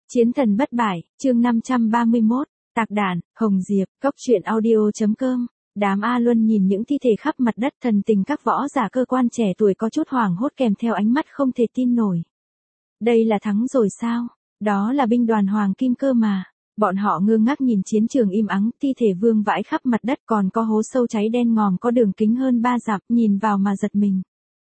Chiến thần bất bại, chương 531, Tạc đạn, Hồng Diệp, Cốc truyện audio.com. Đám A Luân nhìn những thi thể khắp mặt đất, thần tình các võ giả cơ quan trẻ tuổi có chút hoảng hốt kèm theo ánh mắt không thể tin nổi. Đây là thắng rồi sao? Đó là binh đoàn Hoàng Kim cơ mà. Bọn họ ngơ ngác nhìn chiến trường im ắng, thi thể vương vãi khắp mặt đất, còn có hố sâu cháy đen ngòm có đường kính hơn 3 dặm, nhìn vào mà giật mình.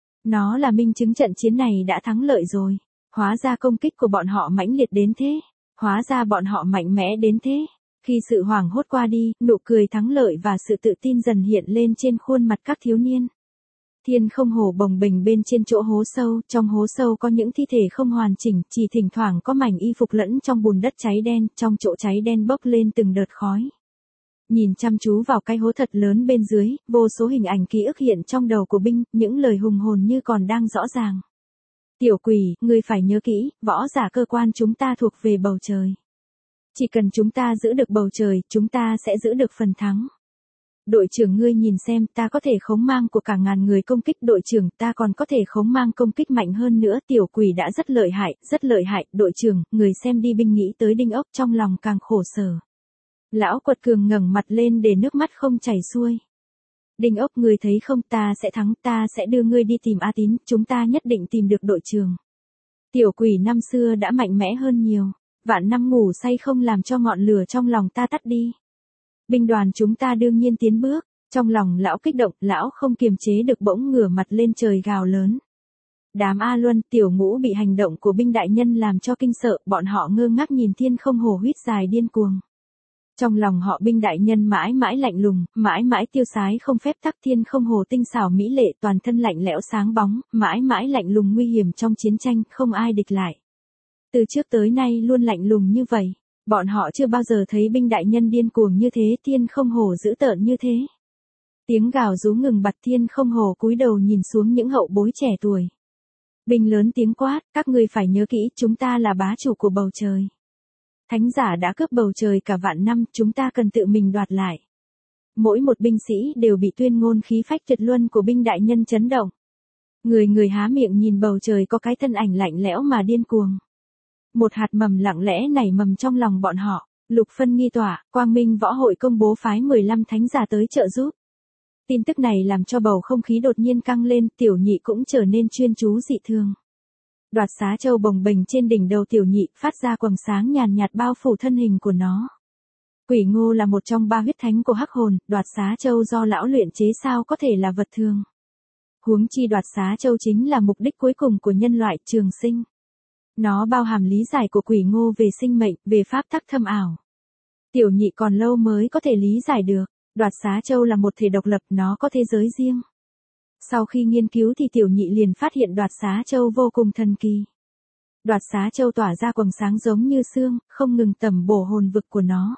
Nó là minh chứng trận chiến này đã thắng lợi rồi. Hóa ra công kích của bọn họ mãnh liệt đến thế. Hóa ra bọn họ mạnh mẽ đến thế. Khi sự hoảng hốt qua đi, nụ cười thắng lợi và sự tự tin dần hiện lên trên khuôn mặt các thiếu niên. Thiên không hồ bồng bềnh bên trên chỗ hố sâu, trong hố sâu có những thi thể không hoàn chỉnh, chỉ thỉnh thoảng có mảnh y phục lẫn trong bùn đất cháy đen, trong chỗ cháy đen bốc lên từng đợt khói. Nhìn chăm chú vào cái hố thật lớn bên dưới, vô số hình ảnh ký ức hiện trong đầu của binh, những lời hùng hồn như còn đang rõ ràng. Tiểu quỷ, ngươi phải nhớ kỹ, võ giả cơ quan chúng ta thuộc về bầu trời. Chỉ cần chúng ta giữ được bầu trời, chúng ta sẽ giữ được phần thắng. Đội trưởng ngươi nhìn xem, ta có thể khống mang của cả ngàn người công kích, đội trưởng, ta còn có thể khống mang công kích mạnh hơn nữa, tiểu quỷ đã rất lợi hại, đội trưởng, người xem đi. Binh nghĩ tới Đinh Ốc trong lòng càng khổ sở. Lão Quật Cường ngẩng mặt lên để nước mắt không chảy xuôi. Đinh Ốc, người thấy không, ta sẽ thắng, ta sẽ đưa ngươi đi tìm A Tín, chúng ta nhất định tìm được đội trưởng. Tiểu quỷ năm xưa đã mạnh mẽ hơn nhiều, vạn năm ngủ say không làm cho ngọn lửa trong lòng ta tắt đi. Binh đoàn chúng ta đương nhiên tiến bước, trong lòng lão kích động, lão không kiềm chế được bỗng ngửa mặt lên trời gào lớn. Đám A Luân, Tiểu Ngũ bị hành động của binh đại nhân làm cho kinh sợ, bọn họ ngơ ngác nhìn thiên không hồ huýt dài điên cuồng. Trong lòng họ binh đại nhân mãi mãi lạnh lùng, mãi mãi tiêu sái không phép tắc, thiên không hồ tinh xảo mỹ lệ, toàn thân lạnh lẽo sáng bóng, mãi mãi lạnh lùng nguy hiểm trong chiến tranh, không ai địch lại. Từ trước tới nay luôn lạnh lùng như vậy, bọn họ chưa bao giờ thấy binh đại nhân điên cuồng như thế, thiên không hồ dữ tợn như thế. Tiếng gào rú ngừng bặt, thiên không hồ cúi đầu nhìn xuống những hậu bối trẻ tuổi. Binh lớn tiếng quát, các ngươi phải nhớ kỹ, chúng ta là bá chủ của bầu trời. Thánh giả đã cướp bầu trời cả vạn năm, chúng ta cần tự mình đoạt lại. Mỗi một binh sĩ đều bị tuyên ngôn khí phách tuyệt luân của binh đại nhân chấn động. Người người há miệng nhìn bầu trời có cái thân ảnh lạnh lẽo mà điên cuồng. Một hạt mầm lặng lẽ nảy mầm trong lòng bọn họ, lục phân nghi tỏa, Quang Minh Võ Hội công bố phái 15 thánh giả tới trợ giúp. Tin tức này làm cho bầu không khí đột nhiên căng lên, Tiểu Nhị cũng trở nên chuyên chú dị thường. Đoạt xá châu bồng bềnh trên đỉnh đầu Tiểu Nhị, phát ra quầng sáng nhàn nhạt bao phủ thân hình của nó. Quỷ Ngô là một trong 3 huyết thánh của hắc hồn, đoạt xá châu do lão luyện chế sao có thể là vật thường. Huống chi đoạt xá châu chính là mục đích cuối cùng của nhân loại, trường sinh. Nó bao hàm lý giải của Quỷ Ngô về sinh mệnh, về pháp tắc thâm ảo. Tiểu Nhị còn lâu mới có thể lý giải được, đoạt xá châu là một thể độc lập, nó có thế giới riêng. Sau khi nghiên cứu thì Tiểu Nhị liền phát hiện đoạt xá châu vô cùng thần kỳ. Đoạt xá châu tỏa ra quầng sáng giống như sương, không ngừng tẩm bổ hồn vực của nó.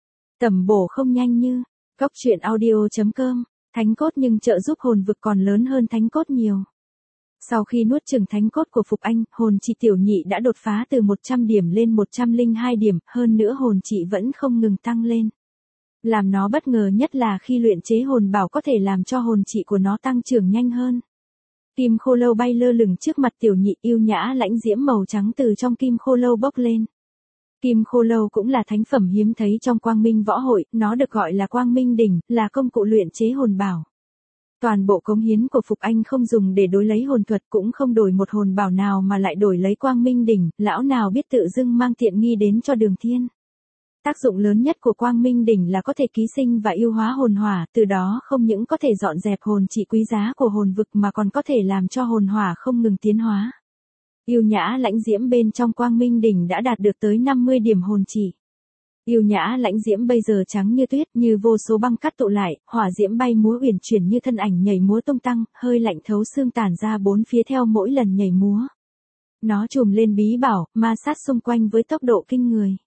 Tẩm bổ không nhanh như Cốc truyện audio.com, thánh cốt nhưng trợ giúp hồn vực còn lớn hơn thánh cốt nhiều. Sau khi nuốt chửng thánh cốt của Phục Anh, hồn trị Tiểu Nhị đã đột phá từ 100 điểm lên 102 điểm, hơn nữa hồn trị vẫn không ngừng tăng lên. Làm nó bất ngờ nhất là khi luyện chế hồn bảo có thể làm cho hồn trị của nó tăng trưởng nhanh hơn. Kim khô lâu bay lơ lửng trước mặt Tiểu Nhị, yêu nhã lãnh diễm màu trắng từ trong kim khô lâu bốc lên. Kim khô lâu cũng là thánh phẩm hiếm thấy trong Quang Minh Võ Hội, nó được gọi là Quang Minh đỉnh, là công cụ luyện chế hồn bảo. Toàn bộ cống hiến của Phục Anh không dùng để đối lấy hồn thuật, cũng không đổi một hồn bảo nào mà lại đổi lấy Quang Minh đỉnh, lão nào biết tự dưng mang tiện nghi đến cho Đường Thiên. Tác dụng lớn nhất của Quang Minh đỉnh là có thể ký sinh và yêu hóa hồn hỏa, từ đó không những có thể dọn dẹp hồn trị quý giá của hồn vực mà còn có thể làm cho hồn hỏa không ngừng tiến hóa. Yêu nhã lãnh diễm bên trong Quang Minh đỉnh đã đạt được tới 50 điểm hồn trị. Yêu nhã lãnh diễm bây giờ trắng như tuyết, như vô số băng cắt tụ lại, hỏa diễm bay múa uyển chuyển như thân ảnh nhảy múa tung tăng, hơi lạnh thấu xương tản ra bốn phía theo mỗi lần nhảy múa. Nó trùm lên bí bảo, ma sát xung quanh với tốc độ kinh người.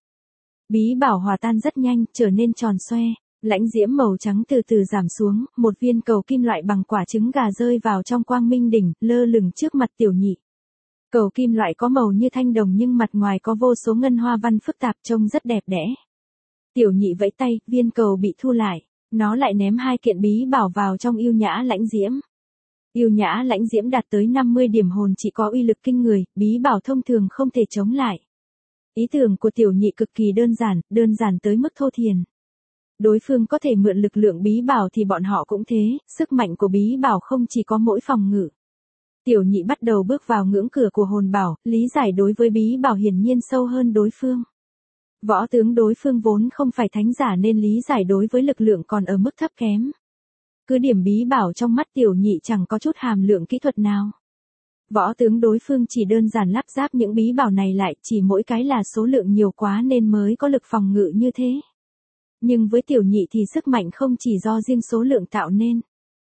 Bí bảo hòa tan rất nhanh, trở nên tròn xoe, lãnh diễm màu trắng từ từ giảm xuống, một viên cầu kim loại bằng quả trứng gà rơi vào trong Quang Minh đỉnh, lơ lửng trước mặt Tiểu Nhị. Cầu kim loại có màu như thanh đồng nhưng mặt ngoài có vô số ngân hoa văn phức tạp, trông rất đẹp đẽ. Tiểu Nhị vẫy tay, viên cầu bị thu lại, nó lại ném 2 kiện bí bảo vào trong yêu nhã lãnh diễm. Yêu nhã lãnh diễm đạt tới 50 điểm hồn chỉ có uy lực kinh người, bí bảo thông thường không thể chống lại. Ý tưởng của tiểu nhị cực kỳ đơn giản tới mức thô thiển. Đối phương có thể mượn lực lượng bí bảo thì bọn họ cũng thế, sức mạnh của bí bảo không chỉ có mỗi phòng ngự. Tiểu nhị bắt đầu bước vào ngưỡng cửa của hồn bảo, lý giải đối với bí bảo hiển nhiên sâu hơn đối phương. Võ tướng đối phương vốn không phải thánh giả nên lý giải đối với lực lượng còn ở mức thấp kém. Cứ điểm bí bảo trong mắt tiểu nhị chẳng có chút hàm lượng kỹ thuật nào. Võ tướng đối phương chỉ đơn giản lắp ráp những bí bảo này lại, chỉ mỗi cái là số lượng nhiều quá nên mới có lực phòng ngự như thế. Nhưng với tiểu nhị thì sức mạnh không chỉ do riêng số lượng tạo nên.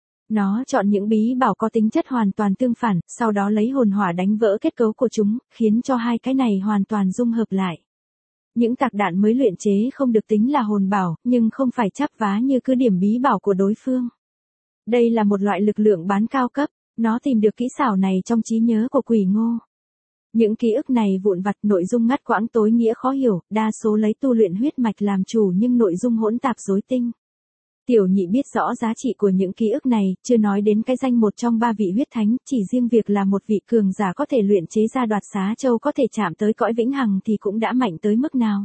Nó chọn những bí bảo có tính chất hoàn toàn tương phản, sau đó lấy hồn hỏa đánh vỡ kết cấu của chúng, khiến cho hai cái này hoàn toàn dung hợp lại. Những tạc đạn mới luyện chế không được tính là hồn bảo, nhưng không phải chắp vá như cứ điểm bí bảo của đối phương. Đây là một loại lực lượng bán cao cấp, nó tìm được kỹ xảo này trong trí nhớ của Quỷ Ngô. Những ký ức này vụn vặt, nội dung ngắt quãng tối nghĩa khó hiểu, đa số lấy tu luyện huyết mạch làm chủ nhưng nội dung hỗn tạp rối tinh. Tiểu nhị biết rõ giá trị của những ký ức này, chưa nói đến cái danh một trong ba vị huyết thánh, chỉ riêng việc là một vị cường giả có thể luyện chế ra Đoạt Xá Châu có thể chạm tới cõi vĩnh hằng thì cũng đã mạnh tới mức nào.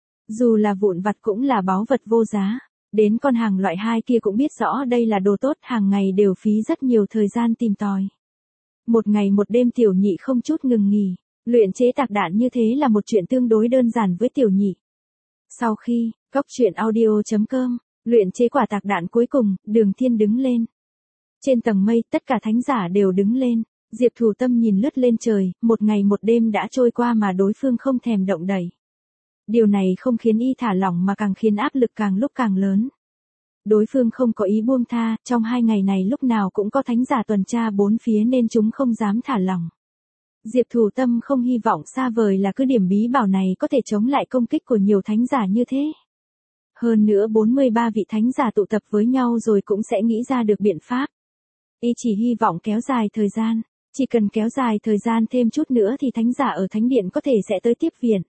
Dù là vụn vặt cũng là báu vật vô giá. Đến con hàng loại 2 kia cũng biết rõ đây là đồ tốt, hàng ngày đều phí rất nhiều thời gian tìm tòi. Một ngày một đêm tiểu nhị không chút ngừng nghỉ, luyện chế tạc đạn như thế là một chuyện tương đối đơn giản với tiểu nhị. Sau khi, coctruyện.audio.com, luyện chế quả tạc đạn cuối cùng, Đường Thiên đứng lên. Trên tầng mây, tất cả thánh giả đều đứng lên, Diệp Thủ Tâm nhìn lướt lên trời, một ngày một đêm đã trôi qua mà đối phương không thèm động đậy. Điều này không khiến y thả lỏng mà càng khiến áp lực càng lúc càng lớn. Đối phương không có ý buông tha, trong 2 ngày này lúc nào cũng có thánh giả tuần tra bốn phía nên chúng không dám thả lỏng. Diệp Thủ Tâm không hy vọng xa vời là cứ điểm bí bảo này có thể chống lại công kích của nhiều thánh giả như thế. Hơn nữa 43 vị thánh giả tụ tập với nhau rồi cũng sẽ nghĩ ra được biện pháp. Y chỉ hy vọng kéo dài thời gian, chỉ cần kéo dài thời gian thêm chút nữa thì thánh giả ở thánh điện có thể sẽ tới tiếp viện.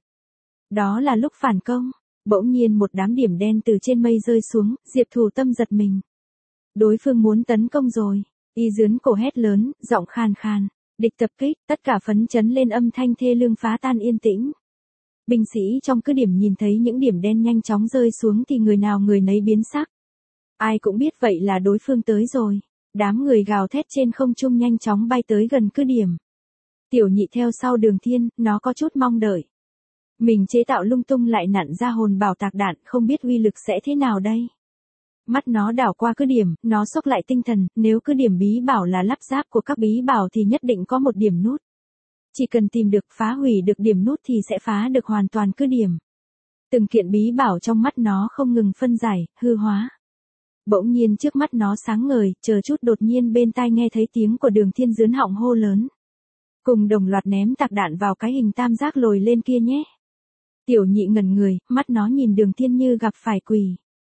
Đó là lúc phản công, bỗng nhiên một đám điểm đen từ trên mây rơi xuống, Diệp Thủ Tâm giật mình. Đối phương muốn tấn công rồi, y giướn cổ hét lớn, giọng khàn khàn, địch tập kích, tất cả phấn chấn lên âm thanh thê lương phá tan yên tĩnh. Binh sĩ trong cứ điểm nhìn thấy những điểm đen nhanh chóng rơi xuống thì người nào người nấy biến sắc. Ai cũng biết vậy là đối phương tới rồi, đám người gào thét trên không trung nhanh chóng bay tới gần cứ điểm. Tiểu nhị theo sau Đường Thiên, nó có chút mong đợi. Mình chế tạo lung tung lại nặn ra hồn bảo tạc đạn, không biết uy lực sẽ thế nào đây. Mắt nó đảo qua cứ điểm, nó xốc lại tinh thần, nếu cứ điểm bí bảo là lắp ráp của các bí bảo thì nhất định có một điểm nút. Chỉ cần tìm được phá hủy được điểm nút thì sẽ phá được hoàn toàn cứ điểm. Từng kiện bí bảo trong mắt nó không ngừng phân giải, hư hóa. Bỗng nhiên trước mắt nó sáng ngời, chờ chút đột nhiên bên tai nghe thấy tiếng của Đường Thiên giướn họng hô lớn. Cùng đồng loạt ném tạc đạn vào cái hình tam giác lồi lên kia nhé. Tiểu nhị ngẩn người, mắt nó nhìn Đường Thiên như gặp phải quỷ.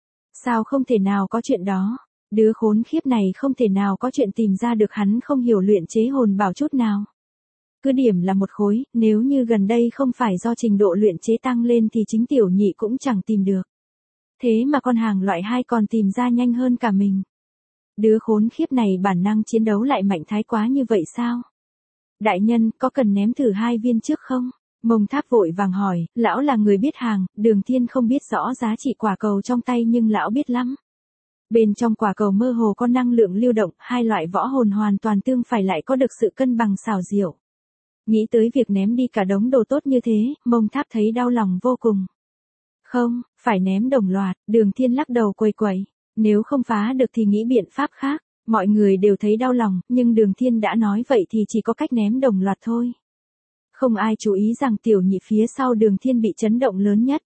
Sao không thể nào có chuyện đó, đứa khốn khiếp này không thể nào có chuyện tìm ra được, hắn không hiểu luyện chế hồn bảo chút nào. Cứ điểm là một khối, nếu như gần đây không phải do trình độ luyện chế tăng lên thì chính tiểu nhị cũng chẳng tìm được. Thế mà con hàng loại 2 còn tìm ra nhanh hơn cả mình. Đứa khốn khiếp này bản năng chiến đấu lại mạnh thái quá như vậy sao? Đại nhân, có cần ném thử 2 viên trước không? Mông Tháp vội vàng hỏi, lão là người biết hàng, Đường Thiên không biết rõ giá trị quả cầu trong tay nhưng lão biết lắm. Bên trong quả cầu mơ hồ có năng lượng lưu động, 2 loại võ hồn hoàn toàn tương phải lại có được sự cân bằng xảo diệu. Nghĩ tới việc ném đi cả đống đồ tốt như thế, Mông Tháp thấy đau lòng vô cùng. Không, phải ném đồng loạt, Đường Thiên lắc đầu quầy quẩy. Nếu không phá được thì nghĩ biện pháp khác. Mọi người đều thấy đau lòng, nhưng Đường Thiên đã nói vậy thì chỉ có cách ném đồng loạt thôi. Không ai chú ý rằng tiểu nhị phía sau Đường Thiên bị chấn động lớn nhất.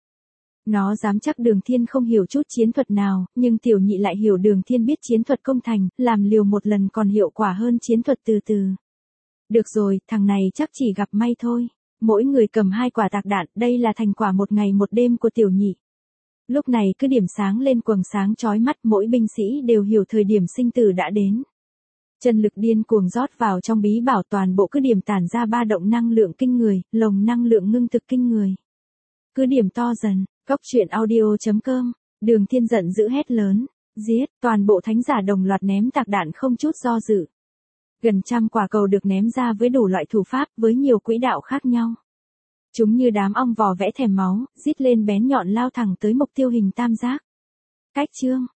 Nó dám chắc Đường Thiên không hiểu chút chiến thuật nào, nhưng tiểu nhị lại hiểu Đường Thiên biết chiến thuật công thành, làm liều một lần còn hiệu quả hơn chiến thuật từ từ. Được rồi, thằng này chắc chỉ gặp may thôi. Mỗi người cầm 2 quả tạc đạn, đây là thành quả một ngày một đêm của tiểu nhị. Lúc này cứ điểm sáng lên quầng sáng chói mắt, mỗi binh sĩ đều hiểu thời điểm sinh tử đã đến. Chân lực điên cuồng rót vào trong bí bảo, toàn bộ cứ điểm tản ra ba động năng lượng kinh người, lồng năng lượng ngưng thực kinh người. Cứ điểm to dần, coctruyện.audio.com, Đường Thiên giận dữ hét lớn, giết, toàn bộ thánh giả đồng loạt ném tạc đạn không chút do dự. Gần trăm quả cầu được ném ra với đủ loại thủ pháp, với nhiều quỹ đạo khác nhau. Chúng như đám ong vò vẽ thèm máu, rít lên bén nhọn lao thẳng tới mục tiêu hình tam giác. Cách chương